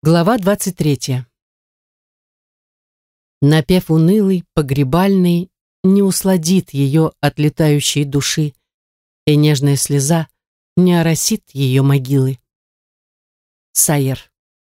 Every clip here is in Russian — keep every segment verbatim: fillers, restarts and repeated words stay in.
Глава двадцать третья. Напев унылый, погребальный, не усладит ее от летающей души, и нежная слеза не оросит ее могилы. Сайер.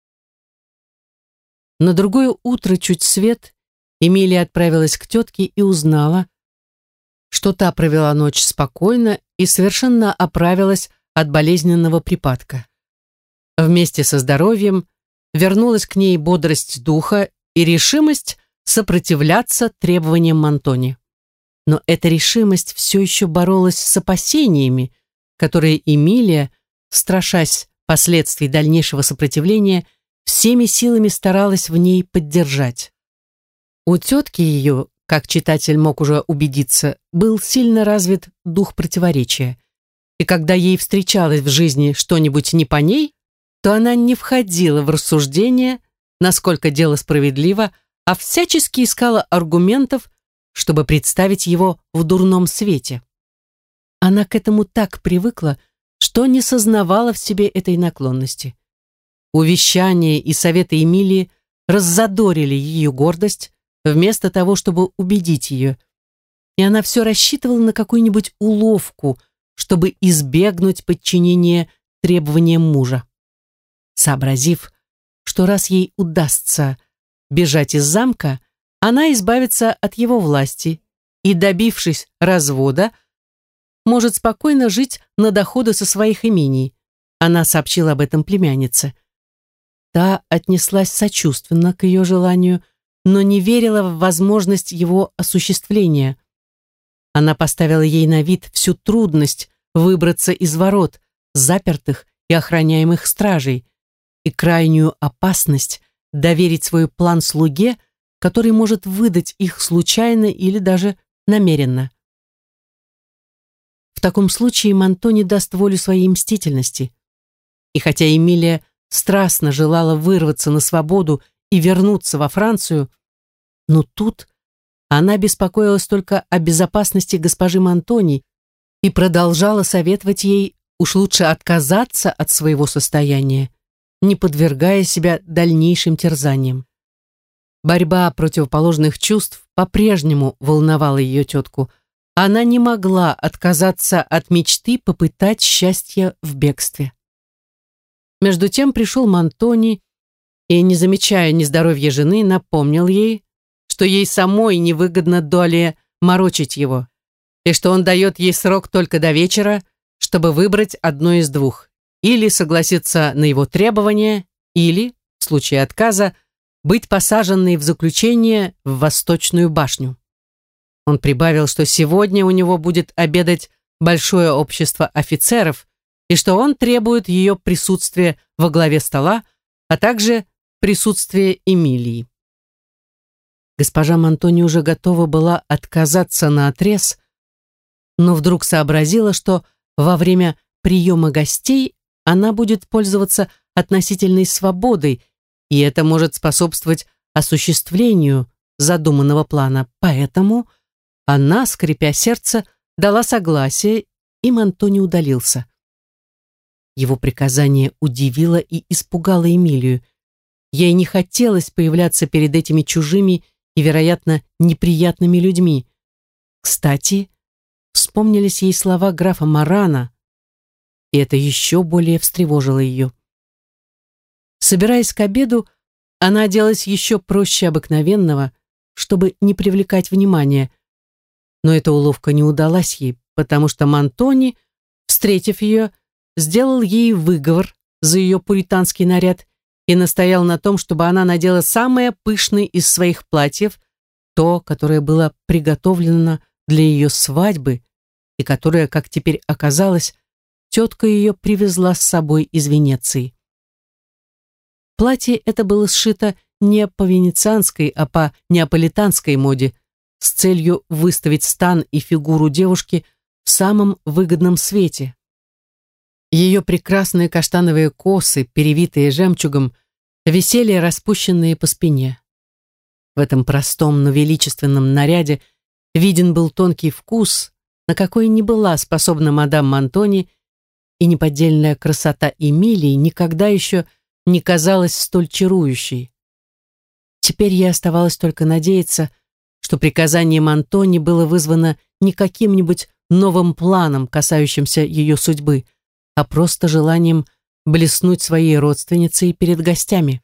На другое утро чуть свет Эмилия отправилась к тетке и узнала, что та провела ночь спокойно и совершенно оправилась от болезненного припадка. Вместе со здоровьем вернулась к ней бодрость духа и решимость сопротивляться требованиям Мантони. Но эта решимость все еще боролась с опасениями, которые Эмилия, страшась последствий дальнейшего сопротивления, всеми силами старалась в ней поддержать. У тетки ее, как читатель мог уже убедиться, был сильно развит дух противоречия, и когда ей встречалось в жизни что-нибудь не по ней, то она не входила в рассуждение, насколько дело справедливо, а всячески искала аргументов, чтобы представить его в дурном свете. Она к этому так привыкла, что не сознавала в себе этой наклонности. Увещания и советы Эмилии раззадорили ее гордость, вместо того, чтобы убедить ее, и она все рассчитывала на какую-нибудь уловку, чтобы избегнуть подчинения требованиям мужа. Сообразив, что раз ей удастся бежать из замка, она избавится от его власти и, добившись развода, может спокойно жить на доходы со своих имений. Она сообщила об этом племяннице. Та отнеслась сочувственно к ее желанию, но не верила в возможность его осуществления. Она поставила ей на вид всю трудность выбраться из ворот, запертых и охраняемых стражей, и крайнюю опасность доверить свой план слуге, который может выдать их случайно или даже намеренно. В таком случае Мантони даст волю своей мстительности. И хотя Эмилия страстно желала вырваться на свободу и вернуться во Францию, но тут она беспокоилась только о безопасности госпожи Мантони и продолжала советовать ей уж лучше отказаться от своего состояния, не подвергая себя дальнейшим терзаниям. Борьба противоположных чувств по-прежнему волновала ее тетку. Она не могла отказаться от мечты попытать счастье в бегстве. Между тем пришел Мантони и, не замечая нездоровья жены, напомнил ей, что ей самой невыгодно долее морочить его, и что он дает ей срок только до вечера, чтобы выбрать одно из двух: или согласиться на его требования, или, в случае отказа, быть посаженной в заключение в Восточную башню. Он прибавил, что сегодня у него будет обедать большое общество офицеров и что он требует ее присутствия во главе стола, а также присутствия Эмилии. Госпожа Мантони уже готова была отказаться наотрез, но вдруг сообразила, что во время приема гостей она будет пользоваться относительной свободой, и это может способствовать осуществлению задуманного плана. Поэтому она, скрипя сердце, дала согласие, и Мантони удалился. Его приказание удивило и испугало Эмилию. Ей не хотелось появляться перед этими чужими и, вероятно, неприятными людьми. Кстати, вспомнились ей слова графа Марана, и это еще более встревожило ее. Собираясь к обеду, она оделась еще проще обыкновенного, чтобы не привлекать внимания, но эта уловка не удалась ей, потому что Мантони, встретив ее, сделал ей выговор за ее пуританский наряд и настоял на том, чтобы она надела самое пышное из своих платьев, то, которое было приготовлено для ее свадьбы и которое, как теперь оказалось, тетка ее привезла с собой из Венеции. Платье это было сшито не по венецианской, а по неаполитанской моде, с целью выставить стан и фигуру девушки в самом выгодном свете. Ее прекрасные каштановые косы, перевитые жемчугом, висели распущенные по спине. В этом простом, но величественном наряде виден был тонкий вкус, на какой не была способна мадам Мантони, и неподдельная красота Эмилии никогда еще не казалась столь чарующей. Теперь ей оставалось только надеяться, что приказание Монтони было вызвано не каким-нибудь новым планом, касающимся ее судьбы, а просто желанием блеснуть своей родственницей перед гостями.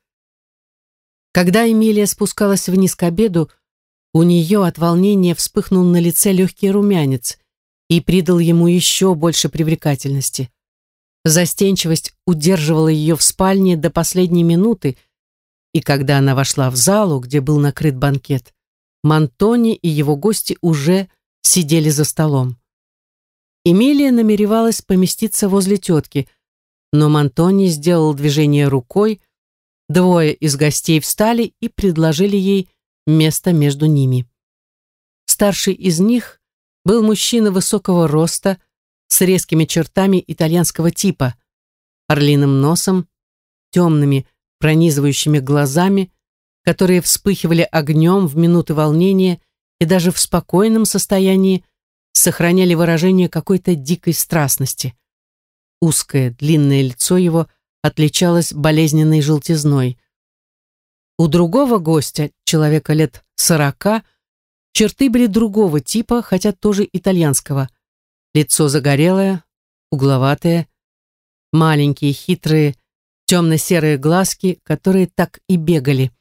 Когда Эмилия спускалась вниз к обеду, у нее от волнения вспыхнул на лице легкий румянец и придал ему еще больше привлекательности. Застенчивость удерживала ее в спальне до последней минуты, и когда она вошла в залу, где был накрыт банкет, Монтони и его гости уже сидели за столом. Эмилия намеревалась поместиться возле тетки, но Монтони сделал движение рукой, двое из гостей встали и предложили ей место между ними. Старший из них был мужчина высокого роста, с резкими чертами итальянского типа, орлиным носом, темными пронизывающими глазами, которые вспыхивали огнем в минуты волнения и даже в спокойном состоянии сохраняли выражение какой-то дикой страстности. Узкое, длинное лицо его отличалось болезненной желтизной. У другого гостя, человека лет сорока, черты были другого типа, хотя тоже итальянского. Лицо загорелое, угловатое, маленькие, хитрые, темно-серые глазки, которые так и бегали.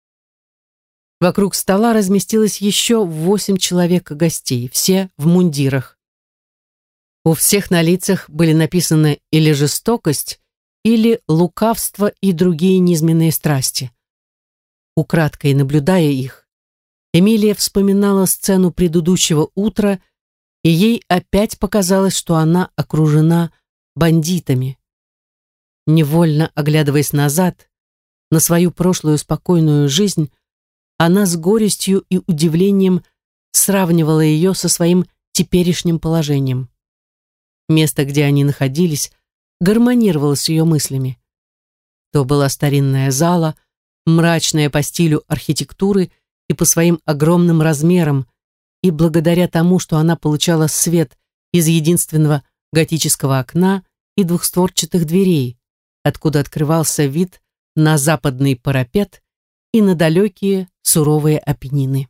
Вокруг стола разместилось еще восемь человек гостей, все в мундирах. У всех на лицах были написаны или жестокость, или лукавство и другие низменные страсти. Украдкой наблюдая их, Эмилия вспоминала сцену предыдущего утра, и ей опять показалось, что она окружена бандитами. Невольно оглядываясь назад, на свою прошлую спокойную жизнь, она с горестью и удивлением сравнивала ее со своим теперешним положением. Место, где они находились, гармонировало с ее мыслями. То была старинная зала, мрачная по стилю архитектуры и по своим огромным размерам, и благодаря тому, что она получала свет из единственного готического окна и двухстворчатых дверей, откуда открывался вид на западный парапет и на далекие суровые Апеннины.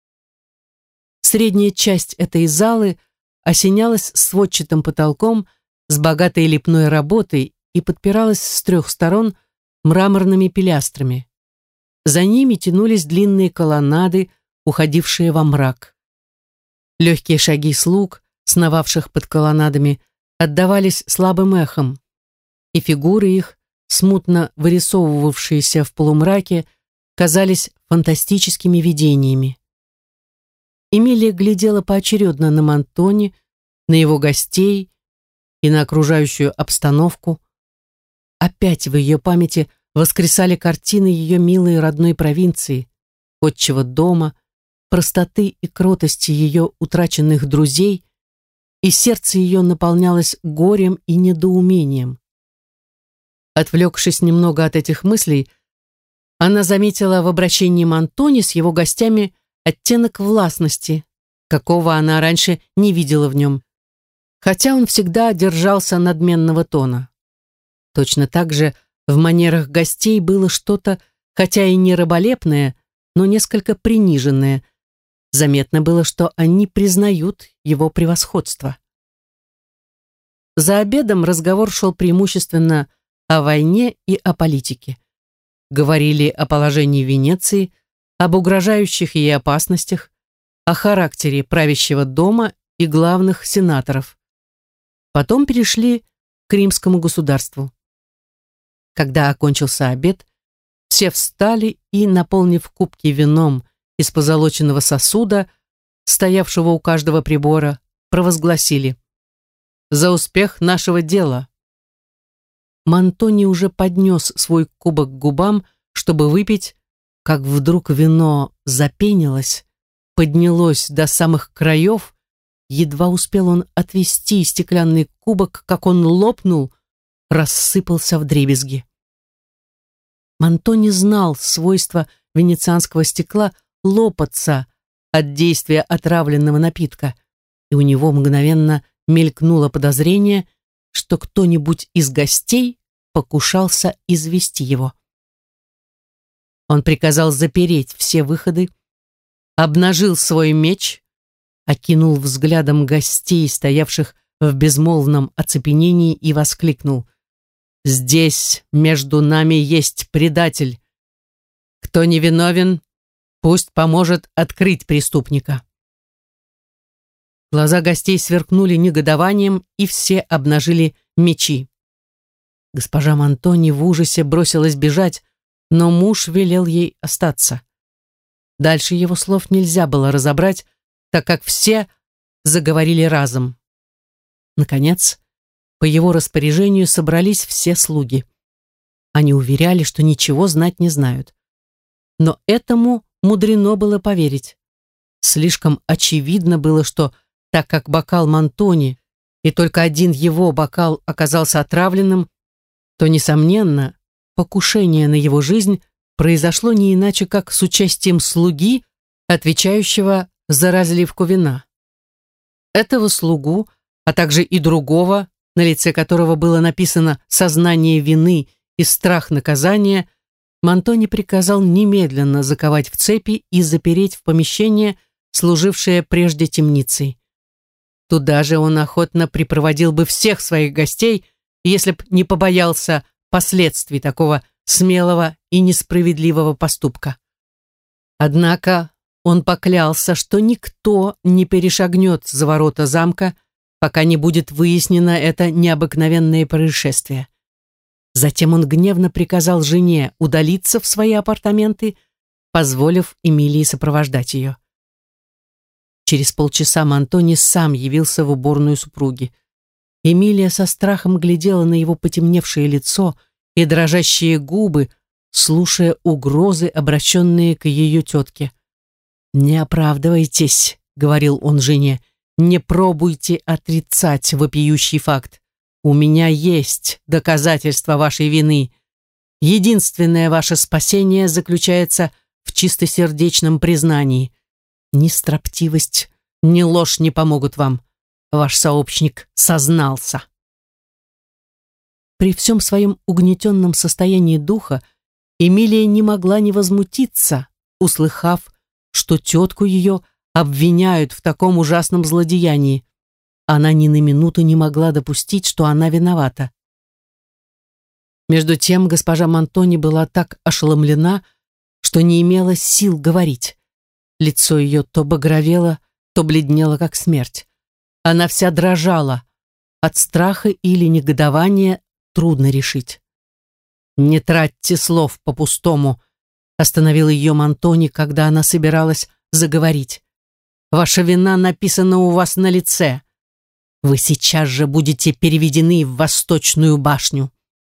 Средняя часть этой залы осенялась сводчатым потолком с богатой лепной работой и подпиралась с трех сторон мраморными пилястрами. За ними тянулись длинные колоннады, уходившие во мрак. Легкие шаги слуг, сновавших под колоннадами, отдавались слабым эхом, и фигуры их, смутно вырисовывавшиеся в полумраке, казались фантастическими видениями. Эмилия глядела поочередно на Монтони, на его гостей и на окружающую обстановку. Опять в ее памяти воскресали картины ее милой родной провинции, отчего дома, простоты и кротости ее утраченных друзей, и сердце ее наполнялось горем и недоумением. Отвлекшись немного от этих мыслей, она заметила в обращении Монтони с его гостями оттенок властности, какого она раньше не видела в нем, хотя он всегда держался надменного тона. Точно так же в манерах гостей было что-то, хотя и не раболепное, но несколько приниженное. Заметно было, что они признают его превосходство. За обедом разговор шел преимущественно о войне и о политике. Говорили о положении Венеции, об угрожающих ей опасностях, о характере правящего дома и главных сенаторов. Потом перешли к римскому государству. Когда окончился обед, все встали и, наполнив кубки вином из позолоченного сосуда, стоявшего у каждого прибора, провозгласили: «За успех нашего дела!» Монтони уже поднес свой кубок к губам, чтобы выпить, как вдруг вино запенилось, поднялось до самых краев, едва успел он отвести стеклянный кубок, как он лопнул, рассыпался вдребезги. Монтони знал свойства венецианского стекла лопаться от действия отравленного напитка, и у него мгновенно мелькнуло подозрение, что кто-нибудь из гостей покушался извести его. Он приказал запереть все выходы, обнажил свой меч, окинул взглядом гостей, стоявших в безмолвном оцепенении, и воскликнул: «Здесь между нами есть предатель. Кто невиновен, пусть поможет открыть преступника». Глаза гостей сверкнули негодованием, и все обнажили мечи. Госпожа Монтони в ужасе бросилась бежать, но муж велел ей остаться. Дальше его слов нельзя было разобрать, так как все заговорили разом. Наконец, по его распоряжению собрались все слуги. Они уверяли, что ничего знать не знают. Но этому мудрено было поверить. Слишком очевидно было, что так как бокал Монтони и только один его бокал оказался отравленным, то, несомненно, покушение на его жизнь произошло не иначе, как с участием слуги, отвечающего за разливку вина. Этого слугу, а также и другого, на лице которого было написано «сознание вины» и «страх наказания», Монтони приказал немедленно заковать в цепи и запереть в помещение, служившее прежде темницей. Туда же он охотно припроводил бы всех своих гостей, если б не побоялся последствий такого смелого и несправедливого поступка. Однако он поклялся, что никто не перешагнет за ворота замка, пока не будет выяснено это необыкновенное происшествие. Затем он гневно приказал жене удалиться в свои апартаменты, позволив Эмилии сопровождать ее. Через полчаса Монтони сам явился в уборную супруги. Эмилия со страхом глядела на его потемневшее лицо и дрожащие губы, слушая угрозы, обращенные к ее тетке. «Не оправдывайтесь», — говорил он жене, — «не пробуйте отрицать вопиющий факт. У меня есть доказательства вашей вины. Единственное ваше спасение заключается в чистосердечном признании. Ни строптивость, ни ложь не помогут вам. Ваш сообщник сознался». При всем своем угнетенном состоянии духа Эмилия не могла не возмутиться, услыхав, что тетку ее обвиняют в таком ужасном злодеянии. Она ни на минуту не могла допустить, что она виновата. Между тем госпожа Монтони была так ошеломлена, что не имела сил говорить. Лицо ее то багровело, то бледнело, как смерть. Она вся дрожала. От страха или негодования трудно решить. «Не тратьте слов по-пустому», — остановил ее Монтони, когда она собиралась заговорить. «Ваша вина написана у вас на лице. Вы сейчас же будете переведены в Восточную башню».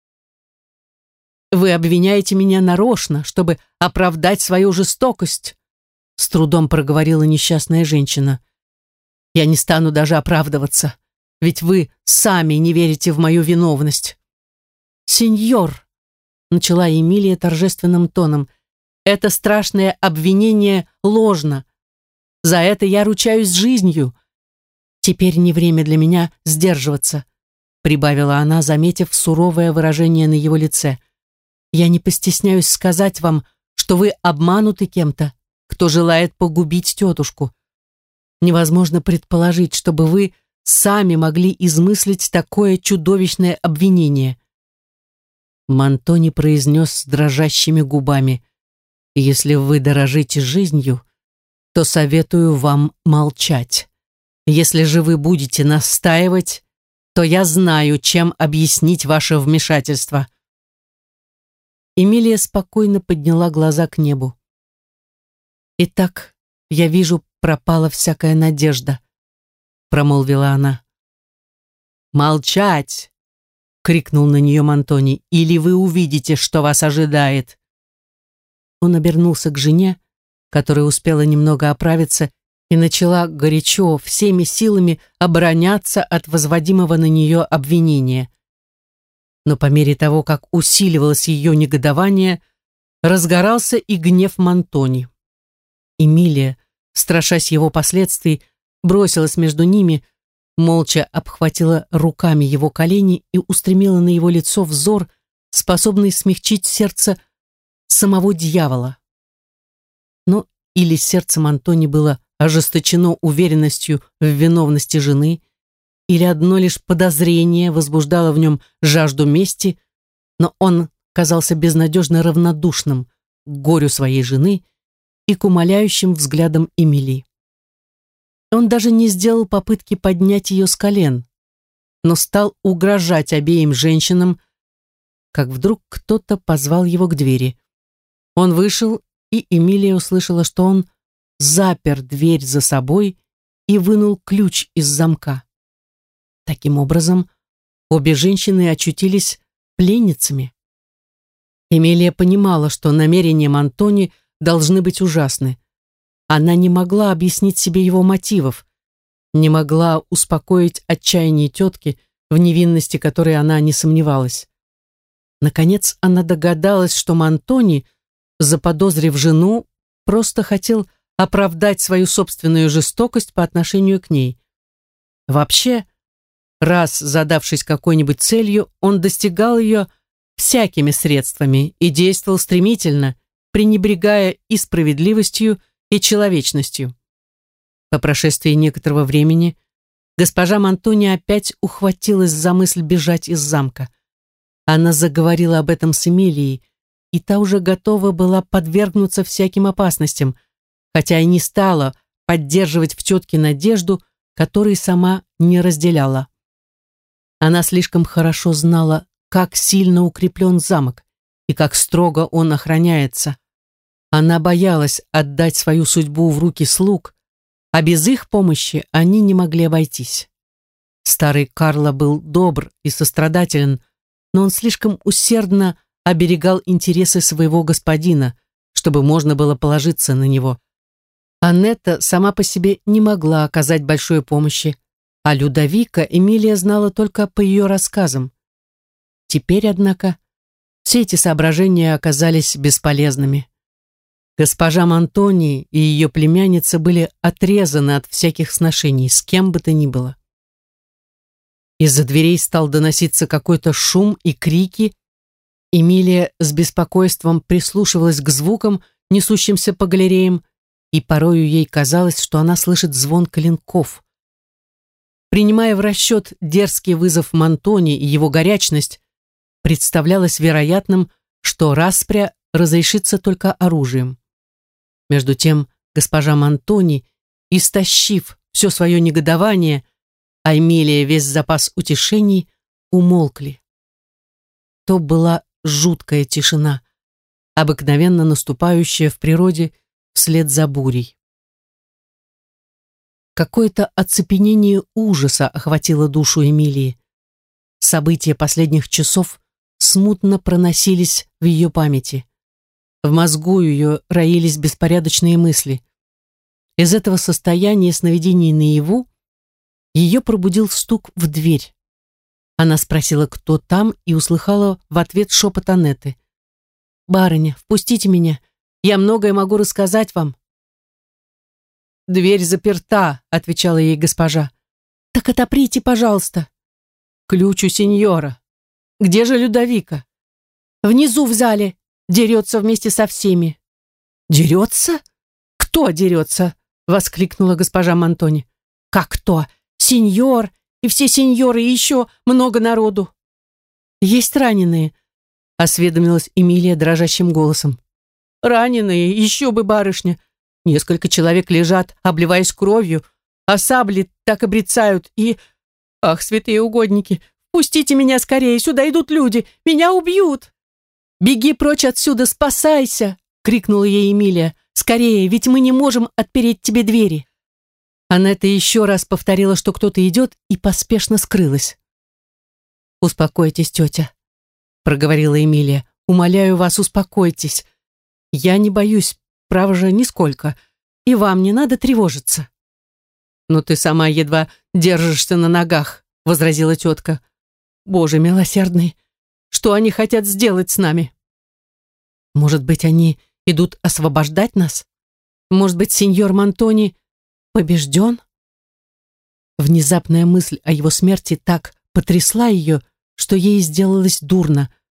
«Вы обвиняете меня нарочно, чтобы оправдать свою жестокость», — с трудом проговорила несчастная женщина. «Я не стану даже оправдываться, ведь вы сами не верите в мою виновность». «Сеньор», — начала Эмилия торжественным тоном, — «это страшное обвинение ложно. За это я ручаюсь жизнью. Теперь не время для меня сдерживаться», — прибавила она, заметив суровое выражение на его лице. «Я не постесняюсь сказать вам, что вы обмануты кем-то, кто желает погубить тетушку. Невозможно предположить, чтобы вы сами могли измыслить такое чудовищное обвинение». Монтони произнес с дрожащими губами: «Если вы дорожите жизнью, то советую вам молчать. Если же вы будете настаивать, то я знаю, чем объяснить ваше вмешательство». Эмилия спокойно подняла глаза к небу. «Итак, я вижу, пропала всякая надежда», — промолвила она. «Молчать!» — крикнул на нее Монтони, — «или вы увидите, что вас ожидает». Он обернулся к жене, которая успела немного оправиться и начала горячо, всеми силами обороняться от возводимого на нее обвинения. Но по мере того, как усиливалось ее негодование, разгорался и гнев Монтони. Эмилия, страшась его последствий, бросилась между ними, молча обхватила руками его колени и устремила на его лицо взор, способный смягчить сердце самого дьявола. Но или сердцем Антони было ожесточено уверенностью в виновности жены, или одно лишь подозрение возбуждало в нем жажду мести, но он казался безнадежно равнодушным к горю своей жены и к умоляющим взглядам Эмилии. Он даже не сделал попытки поднять ее с колен, но стал угрожать обеим женщинам, как вдруг кто-то позвал его к двери. Он вышел, и Эмилия услышала, что он запер дверь за собой и вынул ключ из замка. Таким образом, обе женщины очутились пленницами. Эмилия понимала, что намерения Антони должны быть ужасны. Она не могла объяснить себе его мотивов, не могла успокоить отчаяние тетки, в невинности которой она не сомневалась. Наконец она догадалась, что Антони, заподозрив жену, просто хотел оправдать свою собственную жестокость по отношению к ней. Вообще, раз задавшись какой-нибудь целью, он достигал ее всякими средствами и действовал стремительно, пренебрегая и справедливостью, и человечностью. По прошествии некоторого времени госпожа Монтони опять ухватилась за мысль бежать из замка. Она заговорила об этом с Эмилией, и та уже готова была подвергнуться всяким опасностям, хотя и не стала поддерживать в тетке надежду, которой сама не разделяла. Она слишком хорошо знала, как сильно укреплен замок и как строго он охраняется. Она боялась отдать свою судьбу в руки слуг, а без их помощи они не могли обойтись. Старый Карло был добр и сострадателен, но он слишком усердно оберегал интересы своего господина, чтобы можно было положиться на него. Аннетта сама по себе не могла оказать большой помощи, а Людовика Эмилия знала только по ее рассказам. Теперь, однако, все эти соображения оказались бесполезными. Госпожа Монтони и ее племянница были отрезаны от всяких сношений с кем бы то ни было. Из-за дверей стал доноситься какой-то шум и крики. Эмилия с беспокойством прислушивалась к звукам, несущимся по галереям, и порою ей казалось, что она слышит звон клинков. Принимая в расчет дерзкий вызов Монтони и его горячность, представлялось вероятным, что распря разрешится только оружием. Между тем госпожа Монтони, истощив все свое негодование, а Эмилия весь запас утешений, умолкли. То была жуткая тишина, обыкновенно наступающая в природе вслед за бурей. Какое-то оцепенение ужаса охватило душу Эмилии. События последних часов смутно проносились в ее памяти. В мозгу ее роились беспорядочные мысли. Из этого состояния сновидений наяву ее пробудил стук в дверь. Она спросила, кто там, и услыхала в ответ шепот Аннеты. «Барыня, впустите меня, я многое могу рассказать вам». «Дверь заперта», — отвечала ей госпожа. «Так отоприте, пожалуйста». «Ключ у сеньора. Где же Людовика?» «Внизу в зале. Дерется вместе со всеми». «Дерется? Кто дерется?» — воскликнула госпожа Монтони. «Как кто? Сеньор и все сеньоры, и еще много народу». «Есть раненые?» — осведомилась Эмилия дрожащим голосом. «Раненые? Еще бы, барышня. Несколько человек лежат, обливаясь кровью, а сабли так и брецают, и... Ах, святые угодники, пустите меня скорее, сюда идут люди, меня убьют!» «Беги прочь отсюда, спасайся!» — крикнула ей Эмилия. «Скорее, ведь мы не можем отпереть тебе двери!» Аннетта еще раз повторила, что кто-то идет, и поспешно скрылась. «Успокойтесь, тетя», — проговорила Эмилия. «Умоляю вас, успокойтесь. Я не боюсь, право же, нисколько, и вам не надо тревожиться». «Но ты сама едва держишься на ногах», — возразила тетка. «Боже милосердный, что они хотят сделать с нами?» «Может быть, они идут освобождать нас? Может быть, сеньор Монтони побежден?» Внезапная мысль о его смерти так потрясла ее, что ей сделалось дурно.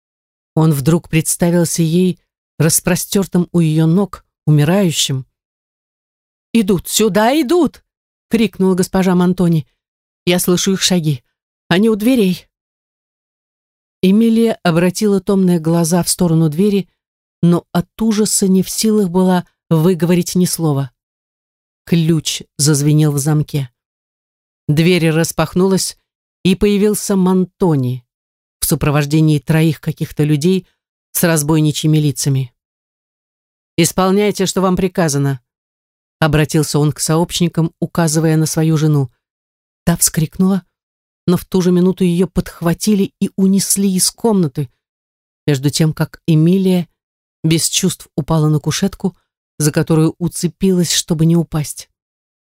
Он вдруг представился ей распростертым у ее ног, умирающим. «Идут, сюда идут!» — крикнула госпожа Монтони. «Я слышу их шаги. Они у дверей». Эмилия обратила томные глаза в сторону двери, но от ужаса не в силах была выговорить ни слова. Ключ зазвенел в замке. Дверь распахнулась, и появился Монтони в сопровождении троих каких-то людей с разбойничьими лицами. «Исполняйте, что вам приказано», — обратился он к сообщникам, указывая на свою жену. Та вскрикнула, но в ту же минуту ее подхватили и унесли из комнаты, между тем как Эмилия без чувств упала на кушетку, за которую уцепилась, чтобы не упасть.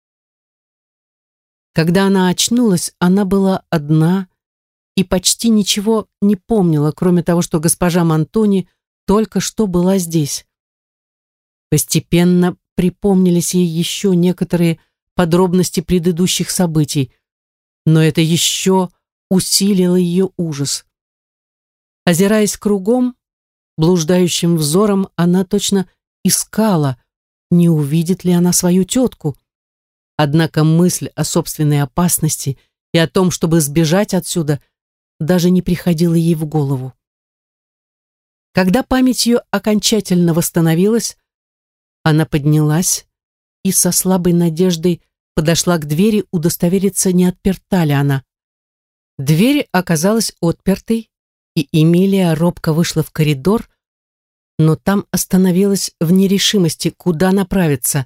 Когда она очнулась, она была одна и почти ничего не помнила, кроме того, что госпожа Монтони только что была здесь. Постепенно припомнились ей еще некоторые подробности предыдущих событий, но это еще усилило ее ужас. Озираясь кругом, блуждающим взором, она точно искала, не увидит ли она свою тетку. Однако мысль о собственной опасности и о том, чтобы сбежать отсюда, даже не приходила ей в голову. Когда память ее окончательно восстановилась, она поднялась и со слабой надеждой подошла к двери удостовериться, не отперта ли она. Дверь оказалась отпертой, и Эмилия робко вышла в коридор, но там остановилась в нерешимости, куда направиться.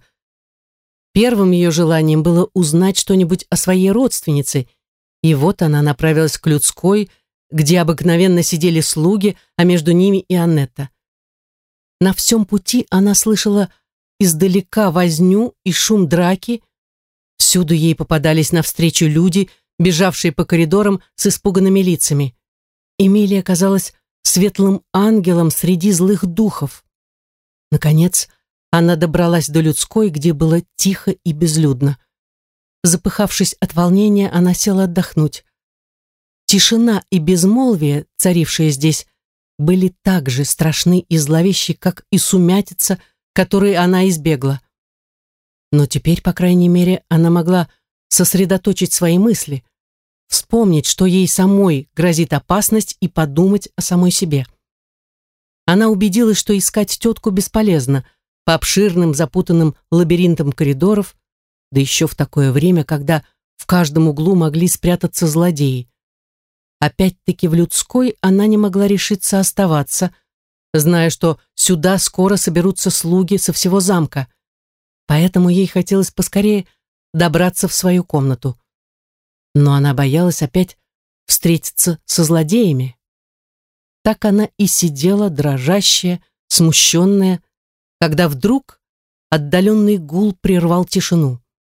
Первым ее желанием было узнать что-нибудь о своей родственнице, и вот она направилась к людской, где обыкновенно сидели слуги, а между ними и Аннетта. На всем пути она слышала издалека возню и шум драки. Всюду ей попадались навстречу люди, бежавшие по коридорам с испуганными лицами. Эмилия казалась светлым ангелом среди злых духов. Наконец, она добралась до людской, где было тихо и безлюдно. Запыхавшись от волнения, она села отдохнуть. Тишина и безмолвие, царившие здесь, были так же страшны и зловещи, как и сумятица, которой она избегла. Но теперь, по крайней мере, она могла сосредоточить свои мысли, вспомнить, что ей самой грозит опасность, и подумать о самой себе. Она убедилась, что искать тетку бесполезно по обширным запутанным лабиринтам коридоров, да еще в такое время, когда в каждом углу могли спрятаться злодеи. Опять-таки в людской она не могла решиться оставаться, зная, что сюда скоро соберутся слуги со всего замка, поэтому ей хотелось поскорее добраться в свою комнату. Но она боялась опять встретиться со злодеями. Так она и сидела, дрожащая, смущенная, когда вдруг отдаленный гул прервал тишину.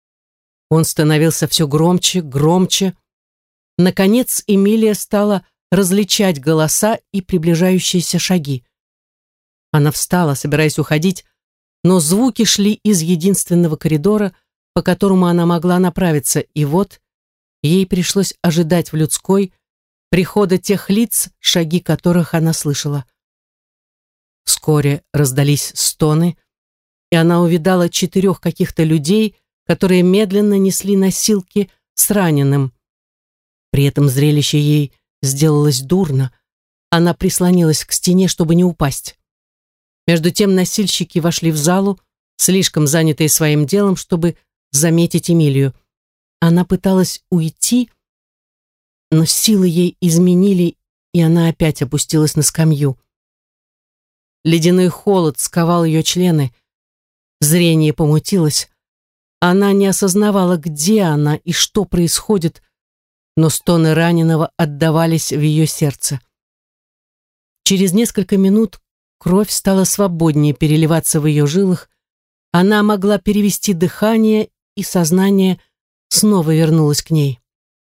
Он становился все громче, громче. Наконец Эмилия стала различать голоса и приближающиеся шаги. Она встала, собираясь уходить, но звуки шли из единственного коридора, по которому она могла направиться, и вот ей пришлось ожидать в людской прихода тех лиц, шаги которых она слышала. Вскоре раздались стоны, и она увидала четырех каких-то людей, которые медленно несли носилки с раненым. При этом зрелище ей сделалось дурно. Она прислонилась к стене, чтобы не упасть. Между тем носильщики вошли в залу, слишком занятые своим делом, чтобы заметить Эмилию. Она пыталась уйти, но силы ей изменили, и она опять опустилась на скамью. Ледяной холод сковал ее члены, зрение помутилось. Она не осознавала, где она и что происходит, но стоны раненого отдавались в ее сердце. Через несколько минут кровь стала свободнее переливаться в ее жилах, она могла перевести дыхание, и сознание снова вернулось к ней.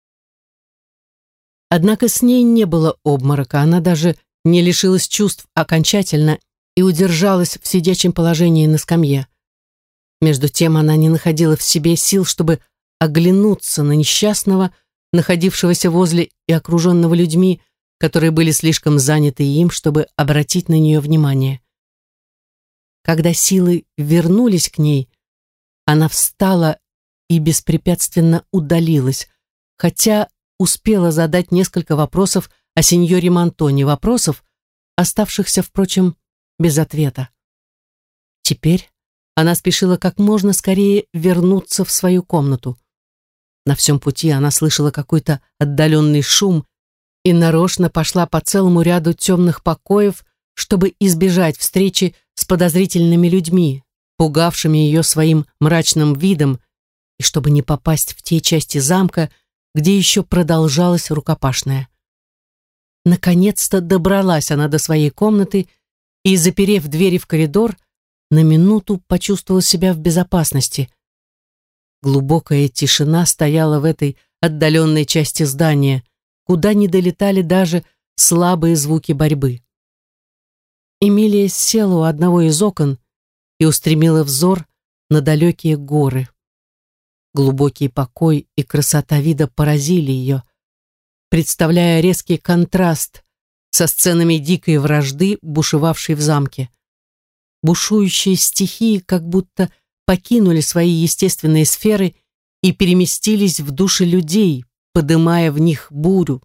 Однако с ней не было обморока, она даже не лишилась чувств окончательно и удержалась в сидячем положении на скамье. Между тем она не находила в себе сил, чтобы оглянуться на несчастного, находившегося возле и окруженного людьми, которые были слишком заняты им, чтобы обратить на нее внимание. Когда силы вернулись к ней, она встала и беспрепятственно удалилась, хотя успела задать несколько вопросов о сеньоре Монтоне, вопросов, оставшихся, впрочем, без ответа. Теперь она спешила как можно скорее вернуться в свою комнату. На всем пути она слышала какой-то отдаленный шум и нарочно пошла по целому ряду темных покоев, чтобы избежать встречи с подозрительными людьми, пугавшими ее своим мрачным видом, и чтобы не попасть в те части замка, где еще продолжалась рукопашная. Наконец-то добралась она до своей комнаты и, заперев двери в коридор, на минуту почувствовала себя в безопасности. Глубокая тишина стояла в этой отдаленной части здания, куда не долетали даже слабые звуки борьбы. Эмилия села у одного из окон и устремила взор на далекие горы. Глубокий покой и красота вида поразили ее, представляя резкий контраст со сценами дикой вражды, бушевавшей в замке. Бушующие стихии как будто покинули свои естественные сферы и переместились в души людей, подымая в них бурю.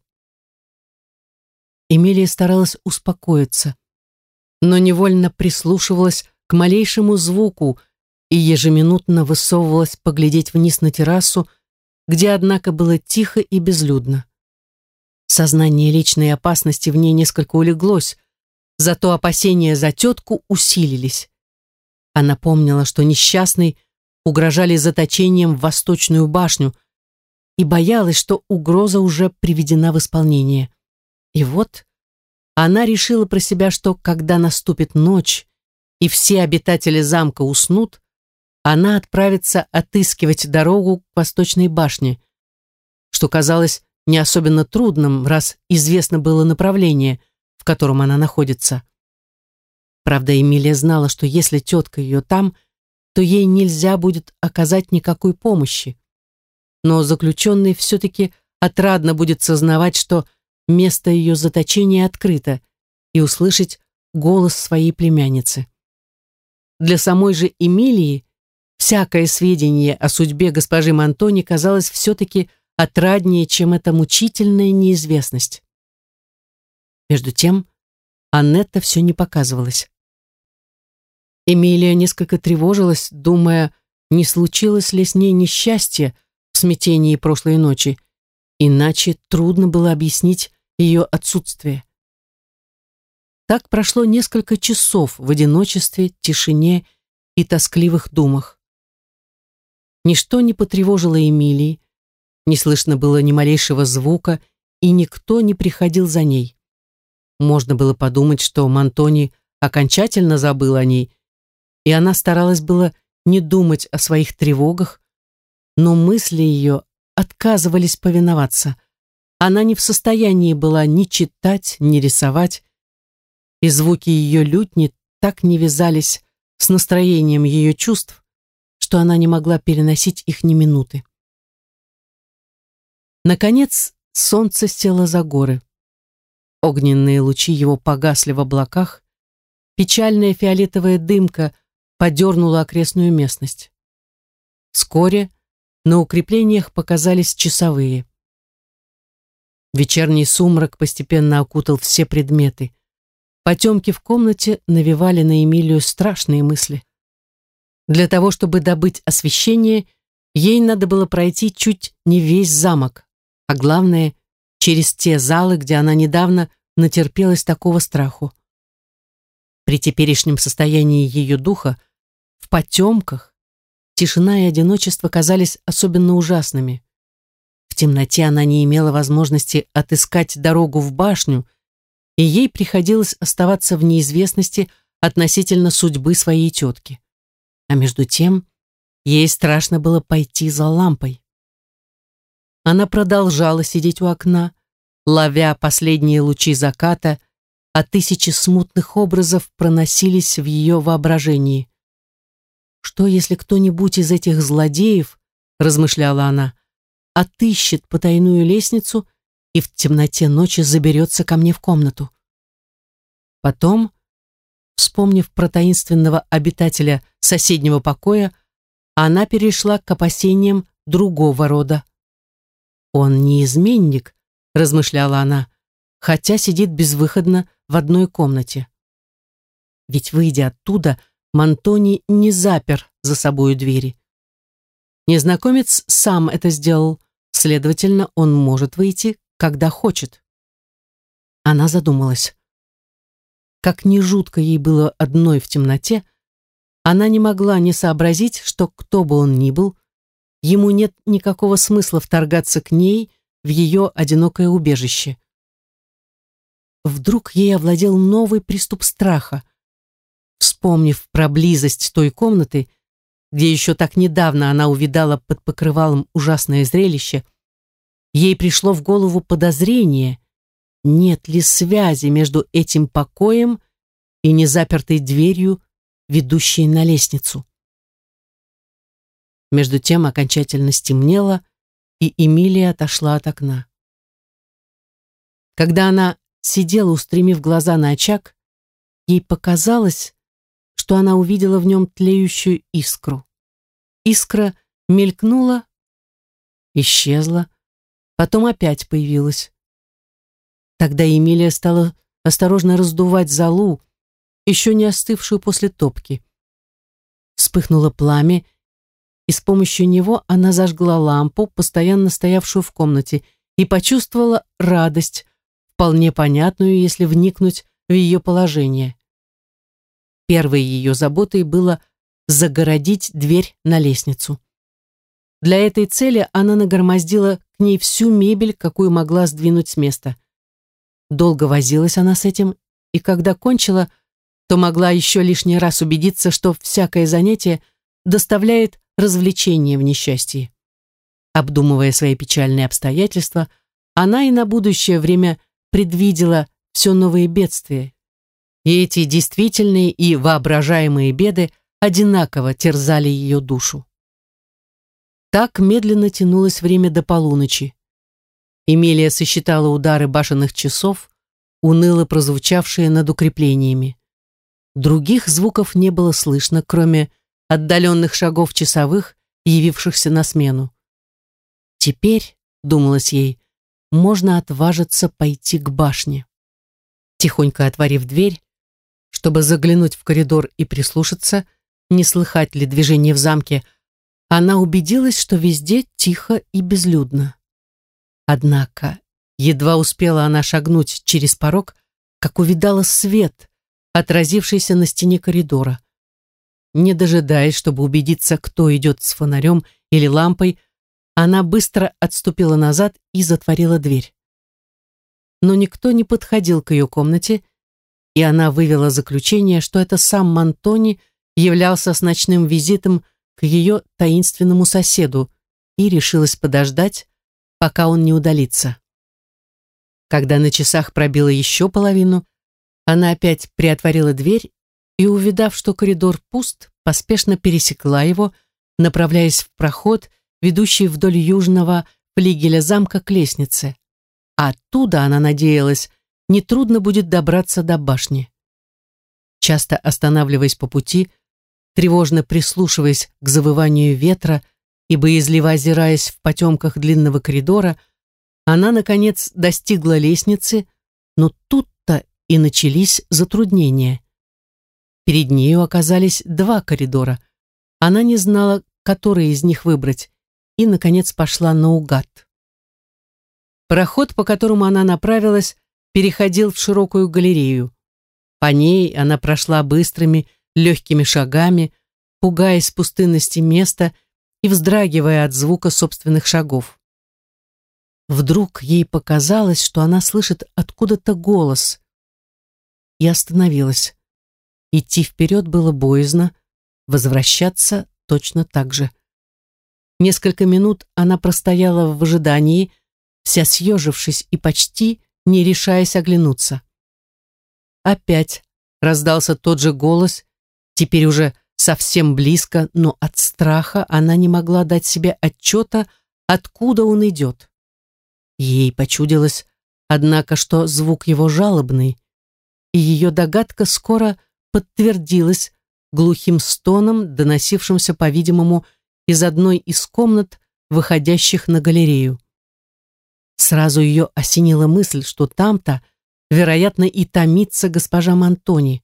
Эмилия старалась успокоиться, но невольно прислушивалась к малейшему звуку и ежеминутно высовывалась поглядеть вниз на террасу, где, однако, было тихо и безлюдно. Сознание личной опасности в ней несколько улеглось, зато опасения за тетку усилились. Она помнила, что несчастной угрожали заточением в Восточную башню, и боялась, что угроза уже приведена в исполнение. И вот она решила про себя, что когда наступит ночь и все обитатели замка уснут, она отправится отыскивать дорогу к Восточной башне, что казалось не особенно трудным, раз известно было направление, в котором она находится. Правда, Эмилия знала, что если тетка ее там, то ей нельзя будет оказать никакой помощи. Но заключенной все-таки отрадно будет сознавать, что место ее заточения открыто, и услышать голос своей племянницы. Для самой же Эмилии всякое сведение о судьбе госпожи Монтони казалось все-таки отраднее, чем эта мучительная неизвестность. Между тем, Аннетта все не показывалась. Эмилия несколько тревожилась, думая, не случилось ли с ней несчастье в смятении прошлой ночи, иначе трудно было объяснить ее отсутствие. Так прошло несколько часов в одиночестве, тишине и тоскливых думах. Ничто не потревожило Эмилии, не слышно было ни малейшего звука, и никто не приходил за ней. Можно было подумать, что Монтони окончательно забыл о ней, и она старалась было не думать о своих тревогах, но мысли ее отказывались повиноваться. Она не в состоянии была ни читать, ни рисовать, и звуки ее лютни так не вязались с настроением ее чувств, что она не могла переносить их ни минуты. Наконец солнце село за горы. Огненные лучи его погасли в облаках, печальная фиолетовая дымка подернула окрестную местность. Вскоре на укреплениях показались часовые. Вечерний сумрак постепенно окутал все предметы. Потемки в комнате навевали на Эмилию страшные мысли. Для того, чтобы добыть освещение, ей надо было пройти чуть не весь замок, а главное, через те залы, где она недавно натерпелась такого страху. При теперешнем состоянии ее духа, в потемках, тишина и одиночество казались особенно ужасными. В темноте она не имела возможности отыскать дорогу в башню, и ей приходилось оставаться в неизвестности относительно судьбы своей тетки. А между тем, ей страшно было пойти за лампой. Она продолжала сидеть у окна, ловя последние лучи заката, а тысячи смутных образов проносились в ее воображении. «Что, если кто-нибудь из этих злодеев, — размышляла она, — отыщет потайную лестницу и в темноте ночи заберется ко мне в комнату. Потом, вспомнив про таинственного обитателя соседнего покоя, она перешла к опасениям другого рода. «Он не изменник», — размышляла она, хотя сидит безвыходно в одной комнате. Ведь, выйдя оттуда, Мантони не запер за собою двери. Незнакомец сам это сделал, следовательно, он может выйти, когда хочет. Она задумалась. Как ни жутко ей было одной в темноте, она не могла не сообразить, что кто бы он ни был, ему нет никакого смысла вторгаться к ней в ее одинокое убежище. Вдруг ей овладел новый приступ страха. Вспомнив про близость той комнаты, где еще так недавно она увидала под покрывалом ужасное зрелище, ей пришло в голову подозрение, нет ли связи между этим покоем и незапертой дверью, ведущей на лестницу. Между тем окончательно стемнело, и Эмилия отошла от окна. Когда она сидела, устремив глаза на очаг, ей показалось, что она увидела в нем тлеющую искру. Искра мелькнула, исчезла, потом опять появилась. Тогда Эмилия стала осторожно раздувать золу, еще не остывшую после топки. Вспыхнуло пламя, и с помощью него она зажгла лампу, постоянно стоявшую в комнате, и почувствовала радость, вполне понятную, если вникнуть в ее положение. Первой ее заботой было загородить дверь на лестницу. Для этой цели она нагромоздила к ней всю мебель, какую могла сдвинуть с места. Долго возилась она с этим, и когда кончила, то могла еще лишний раз убедиться, что всякое занятие доставляет развлечение в несчастье. Обдумывая свои печальные обстоятельства, она и на будущее время предвидела все новые бедствия. И эти действительные и воображаемые беды одинаково терзали ее душу. Так медленно тянулось время до полуночи. Эмилия сосчитала удары башенных часов, уныло прозвучавшие над укреплениями. Других звуков не было слышно, кроме отдаленных шагов часовых, явившихся на смену. Теперь, думалось ей, можно отважиться пойти к башне. Тихонько отворив дверь, чтобы заглянуть в коридор и прислушаться, не слыхать ли движения в замке, она убедилась, что везде тихо и безлюдно. Однако, едва успела она шагнуть через порог, как увидала свет, отразившийся на стене коридора. Не дожидаясь, чтобы убедиться, кто идет с фонарем или лампой, она быстро отступила назад и затворила дверь. Но никто не подходил к ее комнате, и она вывела заключение, что это сам Мантони являлся с ночным визитом к ее таинственному соседу, и решилась подождать, пока он не удалится. Когда на часах пробило еще половину, она опять приотворила дверь и, увидав, что коридор пуст, поспешно пересекла его, направляясь в проход, ведущий вдоль южного флигеля замка к лестнице. А оттуда, она надеялась, нетрудно будет добраться до башни. Часто останавливаясь по пути, тревожно прислушиваясь к завыванию ветра и боязливо озираясь в потемках длинного коридора, она, наконец, достигла лестницы, но тут-то и начались затруднения. Перед нею оказались два коридора. Она не знала, который из них выбрать, и, наконец, пошла наугад. Проход, по которому она направилась, переходил в широкую галерею. По ней она прошла быстрыми, легкими шагами, пугаясь пустынности места и вздрагивая от звука собственных шагов. Вдруг ей показалось, что она слышит откуда-то голос, и остановилась. Идти вперед было боязно, возвращаться точно так же. Несколько минут она простояла в ожидании, вся съежившись и почти не решаясь оглянуться. Опять раздался тот же голос, теперь уже совсем близко, но от страха она не могла дать себе отчета, откуда он идет. Ей почудилось, однако, что звук его жалобный, и ее догадка скоро подтвердилась глухим стоном, доносившимся, по-видимому, из одной из комнат, выходящих на галерею. Сразу ее осенила мысль, что там-то, вероятно, и томится госпожа Монтони.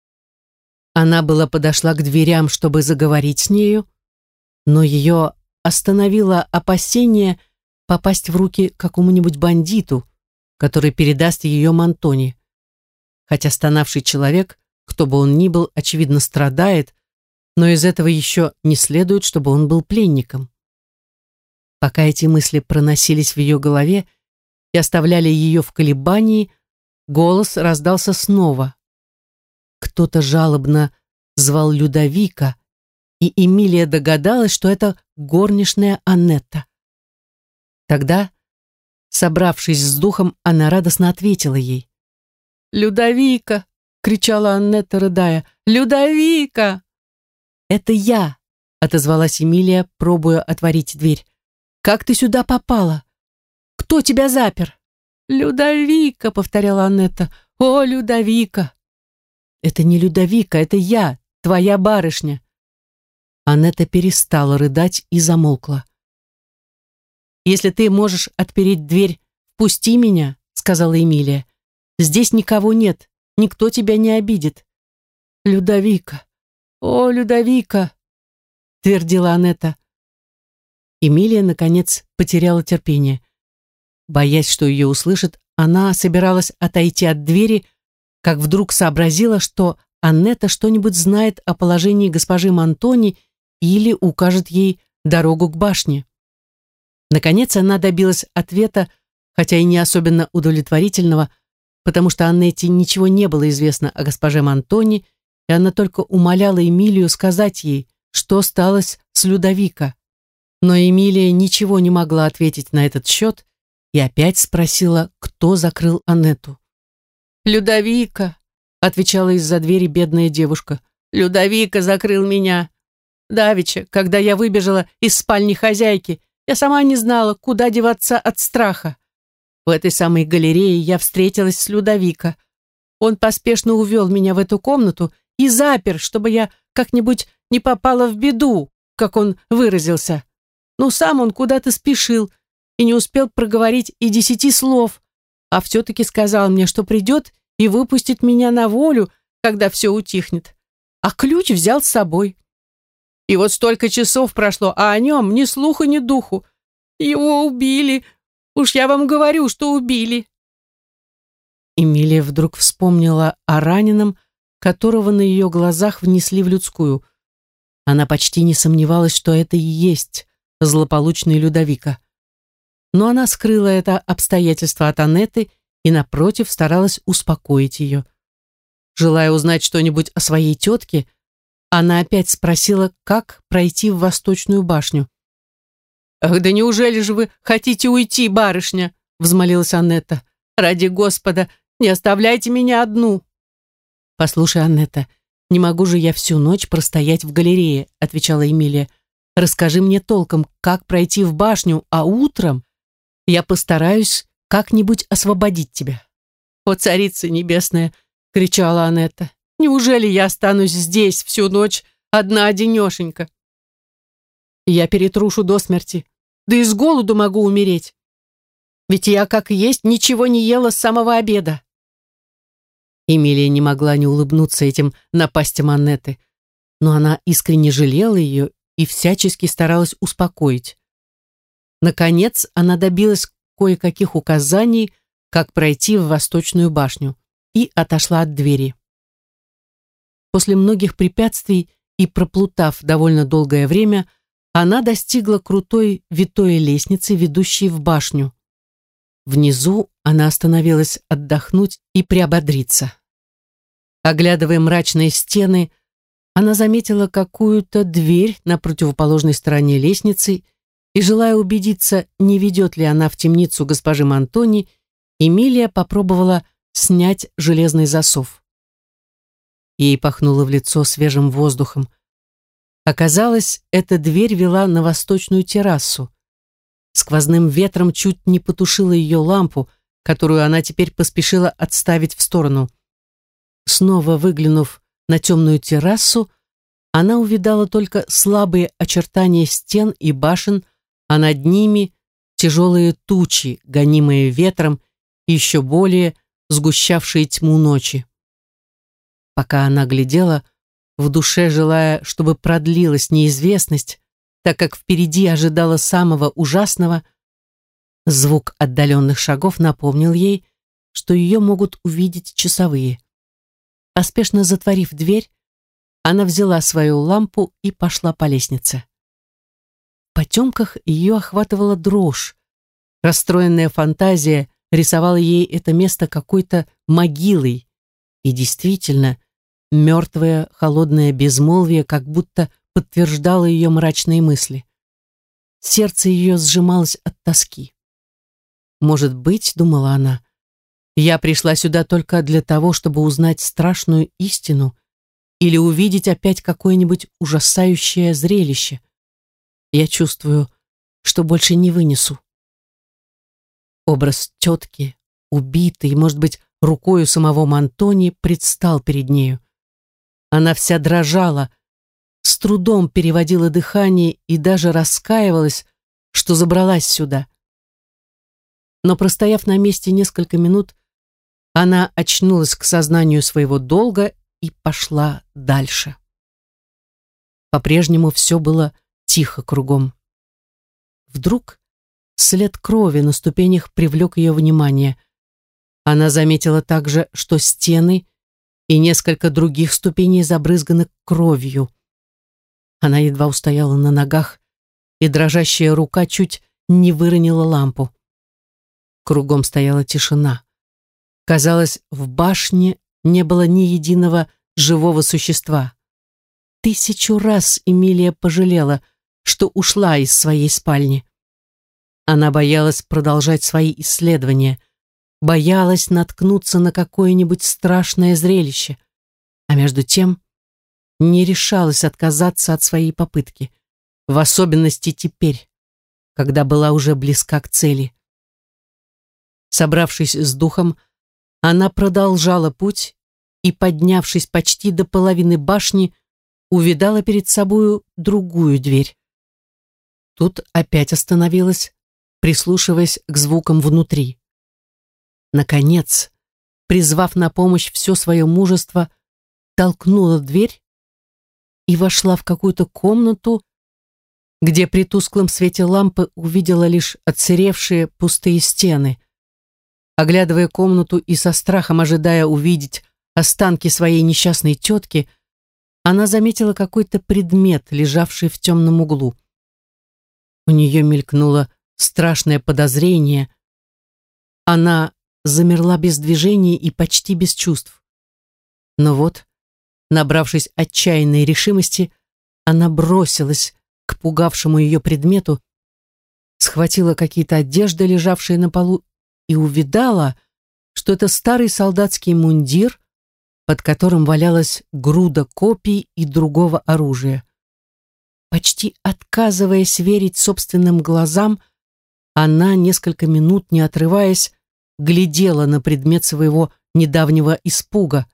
Она была подошла к дверям, чтобы заговорить с нею, но ее остановило опасение попасть в руки какому-нибудь бандиту, который передаст ее Монтони. Хотя стонавший человек, кто бы он ни был, очевидно страдает, но из этого еще не следует, чтобы он был пленником. Пока эти мысли проносились в ее голове и оставляли ее в колебании, голос раздался снова. Кто-то жалобно звал Людовика, и Эмилия догадалась, что это горничная Аннетта. Тогда, собравшись с духом, она радостно ответила ей. «Людовика!» — кричала Аннетта, рыдая. «Людовика!» «Это я!» — отозвалась Эмилия, пробуя отворить дверь. «Как ты сюда попала? Кто тебя запер?» «Людовика!» — повторяла Аннетта. «О, Людовика!» «Это не Людовика, это я, твоя барышня!» Аннетта перестала рыдать и замолкла. «Если ты можешь отпереть дверь, впусти меня», — сказала Эмилия. «Здесь никого нет, никто тебя не обидит». «Людовика! О, Людовика!» — твердила Аннетта. Эмилия, наконец, потеряла терпение. Боясь, что ее услышат, она собиралась отойти от двери, как вдруг сообразила, что Аннетта что-нибудь знает о положении госпожи Монтони или укажет ей дорогу к башне. Наконец она добилась ответа, хотя и не особенно удовлетворительного, потому что Аннетте ничего не было известно о госпоже Монтони, и она только умоляла Эмилию сказать ей, что сталось с Людовика. Но Эмилия ничего не могла ответить на этот счет и опять спросила, кто закрыл Аннетту. «Людовика!» — отвечала из-за двери бедная девушка. «Людовика закрыл меня. Давеча, когда я выбежала из спальни хозяйки, я сама не знала, куда деваться от страха. В этой самой галерее я встретилась с Людовика. Он поспешно увел меня в эту комнату и запер, чтобы я как-нибудь не попала в беду, как он выразился. Но сам он куда-то спешил и не успел проговорить и десяти слов, а все-таки сказал мне, что придет и выпустит меня на волю, когда все утихнет. А ключ взял с собой. И вот столько часов прошло, а о нем ни слуху, ни духу. Его убили. Уж я вам говорю, что убили». Эмилия вдруг вспомнила о раненом, которого на ее глазах внесли в людскую. Она почти не сомневалась, что это и есть злополучный Людовика. Но она скрыла это обстоятельство от Аннетты и, напротив, старалась успокоить ее. Желая узнать что-нибудь о своей тетке, она опять спросила, как пройти в Восточную башню. «Ах, да неужели же вы хотите уйти, барышня?» — взмолилась Аннетта. «Ради Господа, не оставляйте меня одну!» «Послушай, Аннетта, не могу же я всю ночь простоять в галерее», — отвечала Эмилия. «Расскажи мне толком, как пройти в башню, а утром я постараюсь как-нибудь освободить тебя». «О, царица небесная!» — кричала Аннетта. «Неужели я останусь здесь всю ночь одна-одинешенька? Я перетрушу до смерти, да и с голоду могу умереть. Ведь я, как есть, ничего не ела с самого обеда». Эмилия не могла не улыбнуться этим напастям Аннетты, но она искренне жалела ее и всячески старалась успокоить. Наконец, она добилась кое-каких указаний, как пройти в Восточную башню, и отошла от двери. После многих препятствий и проплутав довольно долгое время, она достигла крутой витой лестницы, ведущей в башню. Внизу она остановилась отдохнуть и приободриться. Оглядывая мрачные стены, она заметила какую-то дверь на противоположной стороне лестницы и, желая убедиться, не ведет ли она в темницу госпожи Монтони, Эмилия попробовала снять железный засов. Ей пахнуло в лицо свежим воздухом. Оказалось, эта дверь вела на восточную террасу. сквозным ветром чуть не потушило ее лампу, которую она теперь поспешила отставить в сторону. Снова выглянув на темную террасу, она увидала только слабые очертания стен и башен, а над ними тяжелые тучи, гонимые ветром, и еще более сгущавшие тьму ночи. Пока она глядела, в душе желая, чтобы продлилась неизвестность, так как впереди ожидала самого ужасного, звук отдаленных шагов напомнил ей, что ее могут увидеть часовые. Поспешно затворив дверь, она взяла свою лампу и пошла по лестнице. В потемках ее охватывала дрожь. Расстроенная фантазия рисовала ей это место какой-то могилой, и действительно, мертвое холодное безмолвие как будто подтверждало ее мрачные мысли. Сердце ее сжималось от тоски. «Может быть, — думала она, — я пришла сюда только для того, чтобы узнать страшную истину или увидеть опять какое-нибудь ужасающее зрелище. Я чувствую, что больше не вынесу». Образ тетки, убитой, может быть, рукою самого Монтони, предстал перед нею. Она вся дрожала, с трудом переводила дыхание и даже раскаивалась, что забралась сюда. Но, простояв на месте несколько минут, она очнулась к сознанию своего долга и пошла дальше. По-прежнему все было тихо кругом. Вдруг след крови на ступенях привлек ее внимание. Она заметила также, что стены и несколько других ступеней забрызганы кровью. Она едва устояла на ногах, и дрожащая рука чуть не выронила лампу. Кругом стояла тишина. Казалось, в башне не было ни единого живого существа. Тысячу раз Эмилия пожалела, что ушла из своей спальни. Она боялась продолжать свои исследования, боялась наткнуться на какое-нибудь страшное зрелище, а между тем не решалась отказаться от своей попытки, в особенности теперь, когда была уже близка к цели. Собравшись с духом, она продолжала путь и, поднявшись почти до половины башни, увидала перед собою другую дверь. Тут опять остановилась, прислушиваясь к звукам внутри. Наконец, призвав на помощь все свое мужество, толкнула дверь и вошла в какую-то комнату, где при тусклом свете лампы увидела лишь отсыревшие пустые стены. Оглядывая комнату и со страхом ожидая увидеть останки своей несчастной тетки, она заметила какой-то предмет, лежавший в темном углу. У нее мелькнуло страшное подозрение. Она замерла без движения и почти без чувств. Но вот, набравшись отчаянной решимости, она бросилась к пугавшему ее предмету, схватила какие-то одежды, лежавшие на полу, и увидала, что это старый солдатский мундир, под которым валялась груда копий и другого оружия. Почти отказываясь верить собственным глазам, она, несколько минут не отрываясь, глядела на предмет своего недавнего испуга.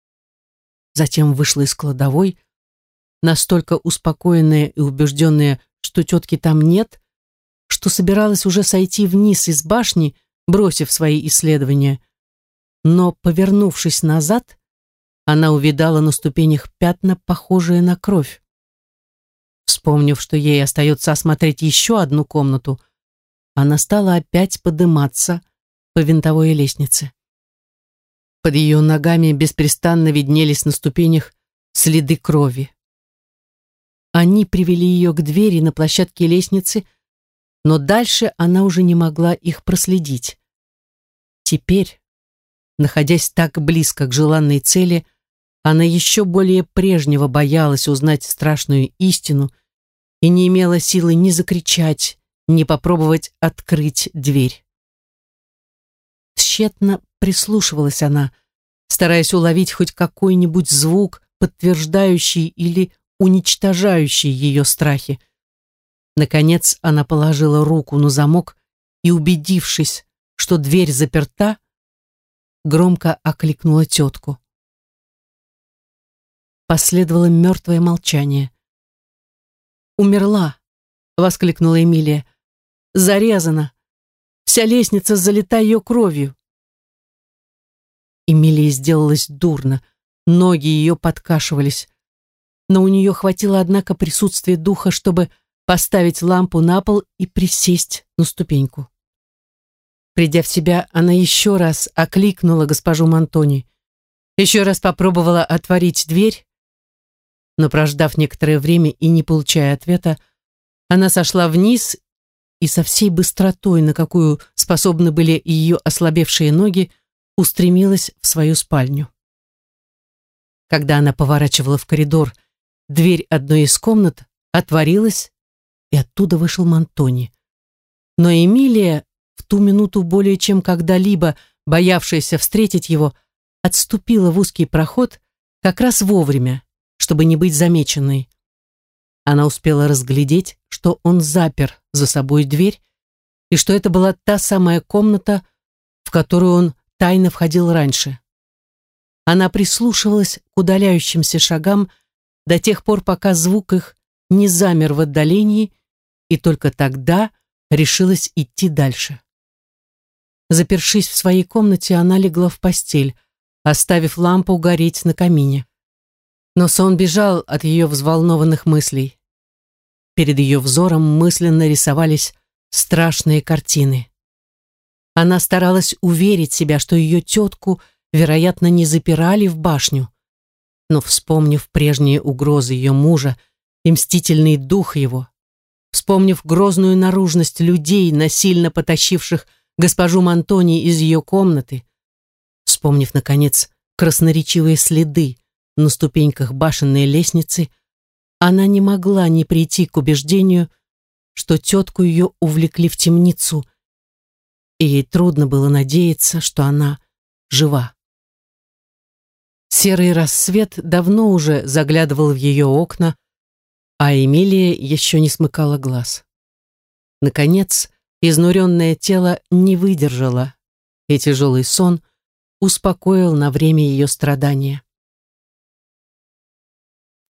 Затем вышла из кладовой, настолько успокоенная и убежденная, что тетки там нет, что собиралась уже сойти вниз из башни, бросив свои исследования. Но, повернувшись назад, она увидала на ступенях пятна, похожие на кровь. Вспомнив, что ей остается осмотреть еще одну комнату, она стала опять подниматься по винтовой лестнице. Под ее ногами беспрестанно виднелись на ступенях следы крови. Они привели ее к двери на площадке лестницы, но дальше она уже не могла их проследить. Теперь, находясь так близко к желанной цели, она еще более прежнего боялась узнать страшную истину и не имела силы ни закричать, ни попробовать открыть дверь. Тщетно прислушивалась она, стараясь уловить хоть какой-нибудь звук, подтверждающий или уничтожающий ее страхи. Наконец она положила руку на замок и, убедившись, что дверь заперта, громко окликнула тетку. Последовало мертвое молчание. «Умерла!» — воскликнула Эмилия. «Зарезана! Вся лестница залита ее кровью!» Эмилии сделалось дурно, ноги ее подкашивались, но у нее хватило, однако, присутствия духа, чтобы поставить лампу на пол и присесть на ступеньку. Придя в себя, она еще раз окликнула госпожу Монтони, еще раз попробовала отворить дверь, но, прождав некоторое время и не получая ответа, она сошла вниз и со всей быстротой, на какую способны были ее ослабевшие ноги, устремилась в свою спальню. Когда она поворачивала в коридор, дверь одной из комнат отворилась, и оттуда вышел Монтони. Но Эмилия, в ту минуту более чем когда-либо боявшаяся встретить его, отступила в узкий проход как раз вовремя, чтобы не быть замеченной. Она успела разглядеть, что он запер за собой дверь, и что это была та самая комната, в которую он тайно входил раньше. Она прислушивалась к удаляющимся шагам до тех пор, пока звук их не замер в отдалении, и только тогда решилась идти дальше. Запершись в своей комнате, она легла в постель, оставив лампу гореть на камине. Но сон бежал от ее взволнованных мыслей. Перед ее взором мысленно рисовались страшные картины. Она старалась уверить себя, что ее тетку, вероятно, не запирали в башню, но, вспомнив прежние угрозы ее мужа и мстительный дух его, вспомнив грозную наружность людей, насильно потащивших госпожу Монтони из ее комнаты, вспомнив, наконец, красноречивые следы на ступеньках башенной лестницы, она не могла не прийти к убеждению, что тетку ее увлекли в темницу, и ей трудно было надеяться, что она жива. Серый рассвет давно уже заглядывал в ее окна, а Эмилия еще не смыкала глаз. Наконец, изнуренное тело не выдержало, и тяжелый сон успокоил на время ее страдания.